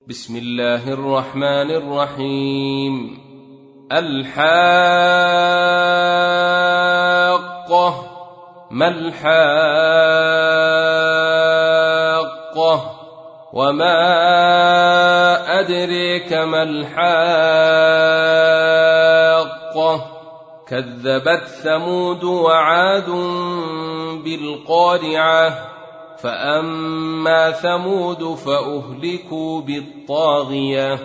بسم الله الرحمن الرحيم. الحاقة. ما الحاقة؟ وما أدريك ما الحاقة؟ كذبت ثمود وعاد بالقارعة. فأما ثمود فأهلكوا بالطاغية،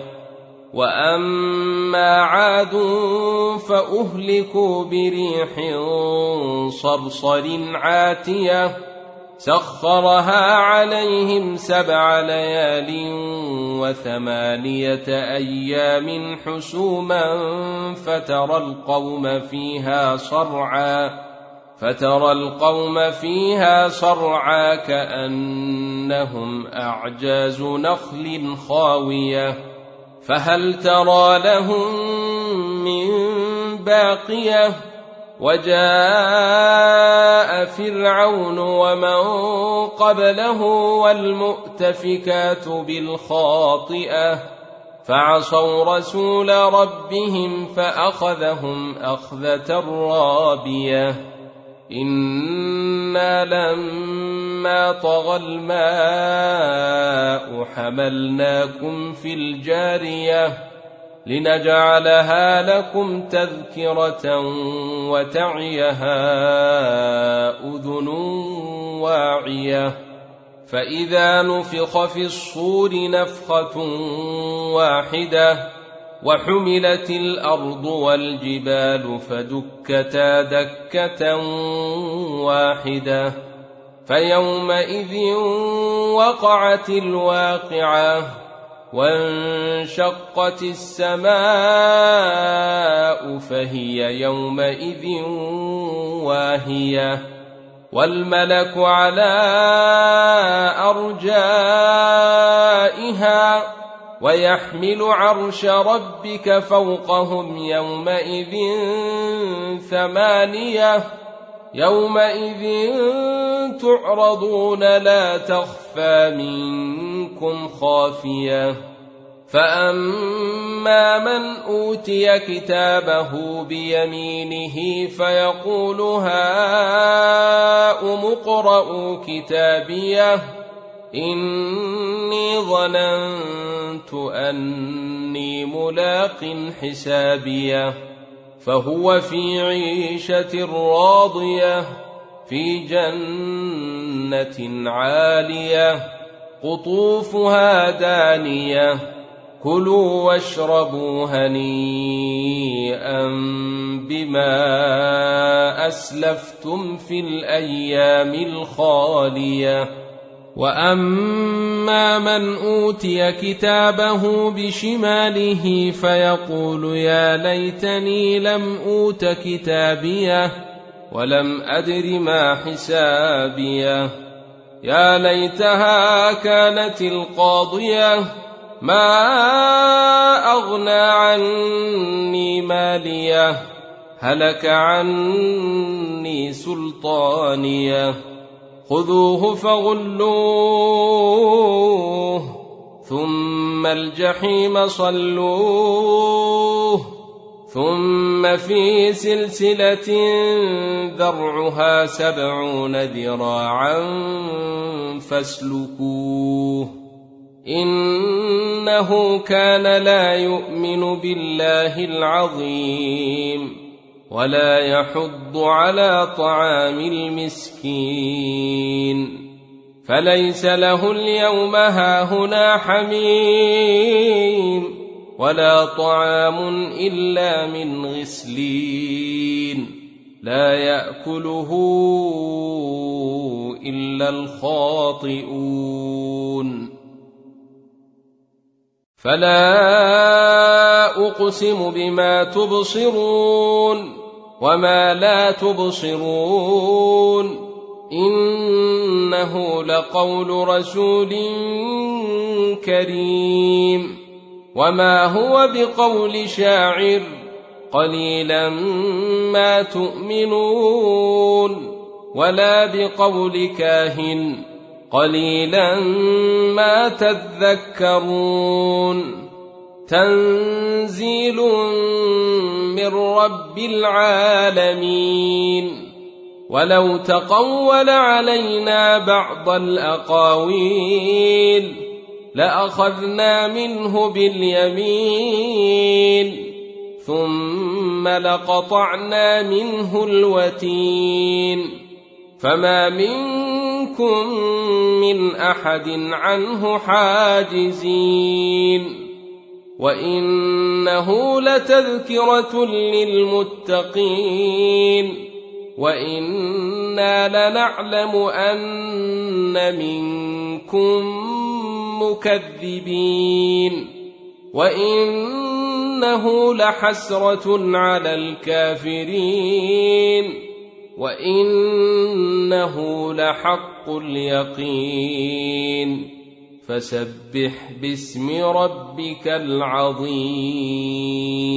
وأما عاد فأهلكوا بريح صرصر عاتية سخرها عليهم 7 ليال و8 أيام حسوما فترى القوم فيها صرعى كأنهم أعجاز نخل خاوية فهل ترى لهم من باقية. وجاء فرعون ومن قبله والمؤتفكات بالخاطئة فعصوا رسول ربهم فأخذهم أخذة رابية. إنا لما طغى الماء حملناكم في الجارية لنجعلها لكم تذكرة وتعيها أذن واعية. فإذا نفخ في الصور نفخة واحدة وحملت الأرض والجبال فدكتا دكة واحدة فيومئذ وقعت الواقعة وانشقت السماء فهي يومئذ واهية والملك على أرجائها ويحمل عرش ربك فوقهم يومئذ 8 يومئذ تعرضون لا تخفى منكم خافية. فأما من أوتي كتابه بيمينه فيقول هاؤم اقرءوا كتابيه إني ظننت أني ملاق حسابيه فهو في عيشة راضية في جنة عالية قطوفها دانية كلوا واشربوا هنيئا بما أسلفتم في الأيام الخالية. وأما من أوتي كتابه بشماله فيقول يا ليتني لم أوت كتابيه ولم أدر ما حسابيه يا ليتها كانت القاضية ما أغنى عني ماليه هلك عني سلطانيه خذوه فغلوه ثم الجحيم صلوه ثم في سلسلة ذرعها 70 ذراعا فاسلكوه إنه كان لا يؤمن بالله العظيم ولا يحض على طعام المسكين فليس له اليوم هاهنا حميم ولا طعام إلا من غسلين لا يأكله إلا الخاطئون. فلا أقسم بما تبصرون وما لا تبصرون إنه لقول رسول كريم وما هو بقول شاعر قليلا ما تؤمنون ولا بقول كاهن قليلا ما تذكرون تنزيل من رب العالمين ولو تقول علينا بعض الأقاويل لأخذنا منه باليمين ثم لقطعنا منه الوتين فما منكم من أحد عنه حاجزين وإنه لتذكرة للمتقين وإنا لنعلم أن منكم مكذبين وإنه لحسرة على الكافرين وإنه لحق اليقين فسبح باسم ربك العظيم.